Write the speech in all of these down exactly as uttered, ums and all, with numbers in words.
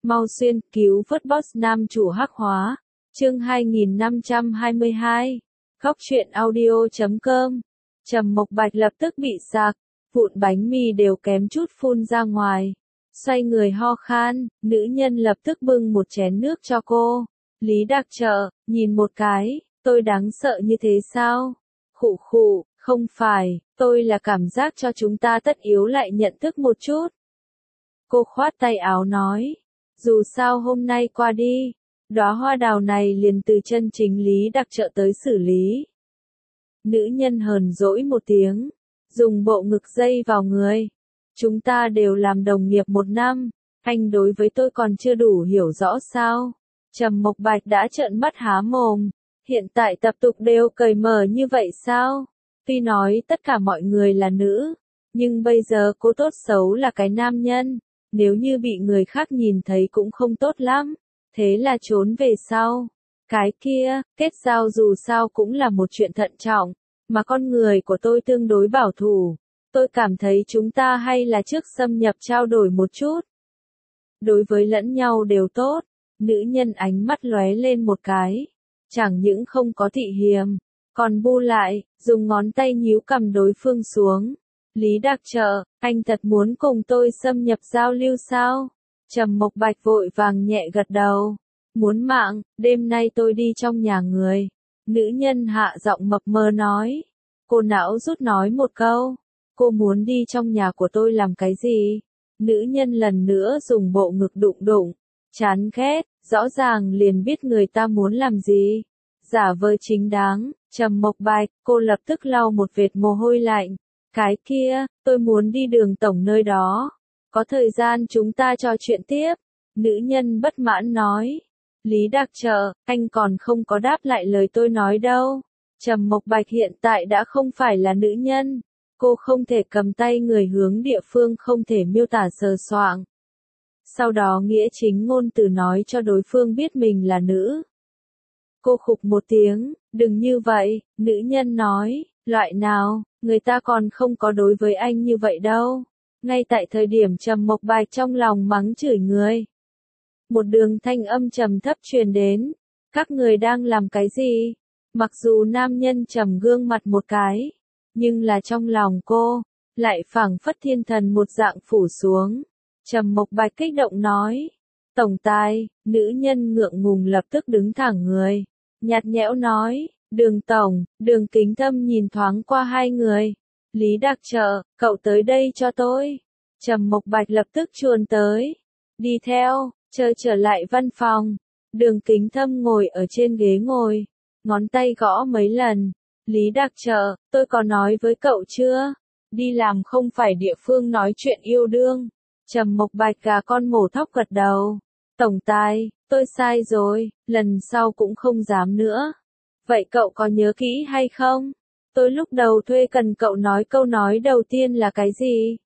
Mau xuyên cứu vớt boss nam chủ hắc hóa. Chương hai nghìn năm trăm hai mươi hai. Góc truyện audio chấm com. Trầm Mộc Bạch lập tức bị sặc, vụn bánh mì đều kém chút phun ra ngoài. Xoay người ho khan, nữ nhân lập tức bưng một chén nước cho cô. Lý Đặc Trợ, nhìn một cái, tôi đáng sợ như thế sao? Khụ khụ, không phải, tôi là cảm giác cho chúng ta tất yếu lại nhận thức một chút. Cô khoát tay áo nói, dù sao hôm nay qua đi, đóa hoa đào này liền từ chân chính Lý Đặc Trợ tới xử lý. Nữ nhân hờn dỗi một tiếng, dùng bộ ngực dây vào người. Chúng ta đều làm đồng nghiệp một năm, anh đối với tôi còn chưa đủ hiểu rõ sao? Trầm Mộc Bạch đã trợn mắt há mồm, hiện tại tập tục đều cởi mở như vậy sao? Tuy nói tất cả mọi người là nữ, nhưng bây giờ cô tốt xấu là cái nam nhân, nếu như bị người khác nhìn thấy cũng không tốt lắm, thế là trốn về sau. Cái kia, kết giao dù sao cũng là một chuyện thận trọng, mà con người của tôi tương đối bảo thủ, tôi cảm thấy chúng ta hay là trước xâm nhập trao đổi một chút. Đối với lẫn nhau đều tốt, nữ nhân ánh mắt lóe lên một cái, chẳng những không có thị hiềm, còn bu lại, dùng ngón tay nhíu cầm đối phương xuống. Lý Đặc Trợ, anh thật muốn cùng tôi xâm nhập giao lưu sao? Trầm Mộc Bạch vội vàng nhẹ gật đầu. Muốn mạng, đêm nay tôi đi trong nhà người. Nữ nhân hạ giọng mập mờ nói. Cô não rút nói một câu. Cô muốn đi trong nhà của tôi làm cái gì? Nữ nhân lần nữa dùng bộ ngực đụng đụng. Chán ghét, rõ ràng liền biết người ta muốn làm gì. Giả vờ chính đáng, Trầm Mộc Bạch, cô lập tức lau một vệt mồ hôi lạnh. Cái kia, tôi muốn đi đường tổng nơi đó. Có thời gian chúng ta trò chuyện tiếp. Nữ nhân bất mãn nói. Lý Đặc Trợ, anh còn không có đáp lại lời tôi nói đâu. Trầm Mộc Bạch hiện tại đã không phải là nữ nhân. Cô không thể cầm tay người hướng địa phương không thể miêu tả sờ soạng. Sau đó nghĩa chính ngôn từ nói cho đối phương biết mình là nữ. Cô khục một tiếng, đừng như vậy, nữ nhân nói, loại nào, người ta còn không có đối với anh như vậy đâu. Ngay tại thời điểm Trầm Mộc Bạch trong lòng mắng chửi người. Một đường thanh âm trầm thấp truyền đến, các người đang làm cái gì? Mặc dù nam nhân trầm gương mặt một cái, nhưng là trong lòng cô, lại phảng phất thiên thần một dạng phủ xuống. Trầm Mộc Bạch kích động nói, tổng tài, nữ nhân ngượng ngùng lập tức đứng thẳng người, nhạt nhẽo nói, đường tổng, đường Kính Thâm nhìn thoáng qua hai người. Lý Đặc Trợ, cậu tới đây cho tôi. Trầm Mộc Bạch lập tức chuồn tới, đi theo, chờ trở lại văn phòng. Đường Kính Thâm ngồi ở trên ghế ngồi, ngón tay gõ mấy lần. Lý Đặc Trợ, tôi có nói với cậu chưa? Đi làm không phải địa phương nói chuyện yêu đương. Trầm Mộc Bạch gà con mổ thóc gật đầu. Tổng tài, tôi sai rồi, lần sau cũng không dám nữa. Vậy cậu có nhớ kỹ hay không? Tôi lúc đầu thuê cần cậu nói câu nói đầu tiên là cái gì?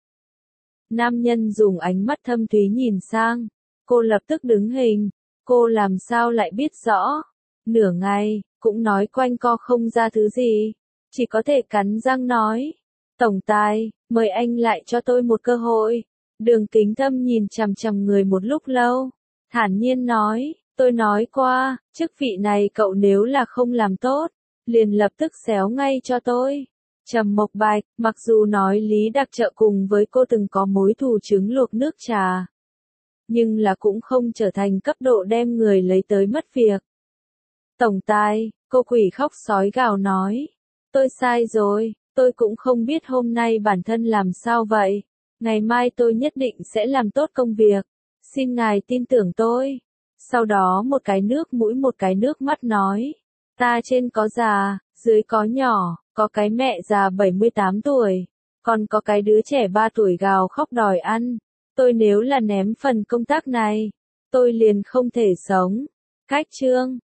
Nam nhân dùng ánh mắt thâm thúy nhìn sang. Cô lập tức đứng hình. Cô làm sao lại biết rõ? Nửa ngày, cũng nói quanh co không ra thứ gì. Chỉ có thể cắn răng nói. Tổng tài, mời anh lại cho tôi một cơ hội. Đường Kính Thâm nhìn chằm chằm người một lúc lâu. Thản nhiên nói, tôi nói qua, chức vị này cậu nếu là không làm tốt, liền lập tức xéo ngay cho tôi. Trầm Mộc Bạch, mặc dù nói Lý Đặc Trợ cùng với cô từng có mối thù trứng luộc nước trà, nhưng là cũng không trở thành cấp độ đem người lấy tới mất việc. Tổng tài, cô quỷ khóc sói gào nói, tôi sai rồi, tôi cũng không biết hôm nay bản thân làm sao vậy, ngày mai tôi nhất định sẽ làm tốt công việc, xin ngài tin tưởng tôi. Sau đó một cái nước mũi một cái nước mắt nói, ta trên có già, dưới có nhỏ, có cái mẹ già bảy mươi tám tuổi, còn có cái đứa trẻ ba tuổi gào khóc đòi ăn. Tôi nếu là ném phần công tác này, tôi liền không thể sống. Cách chương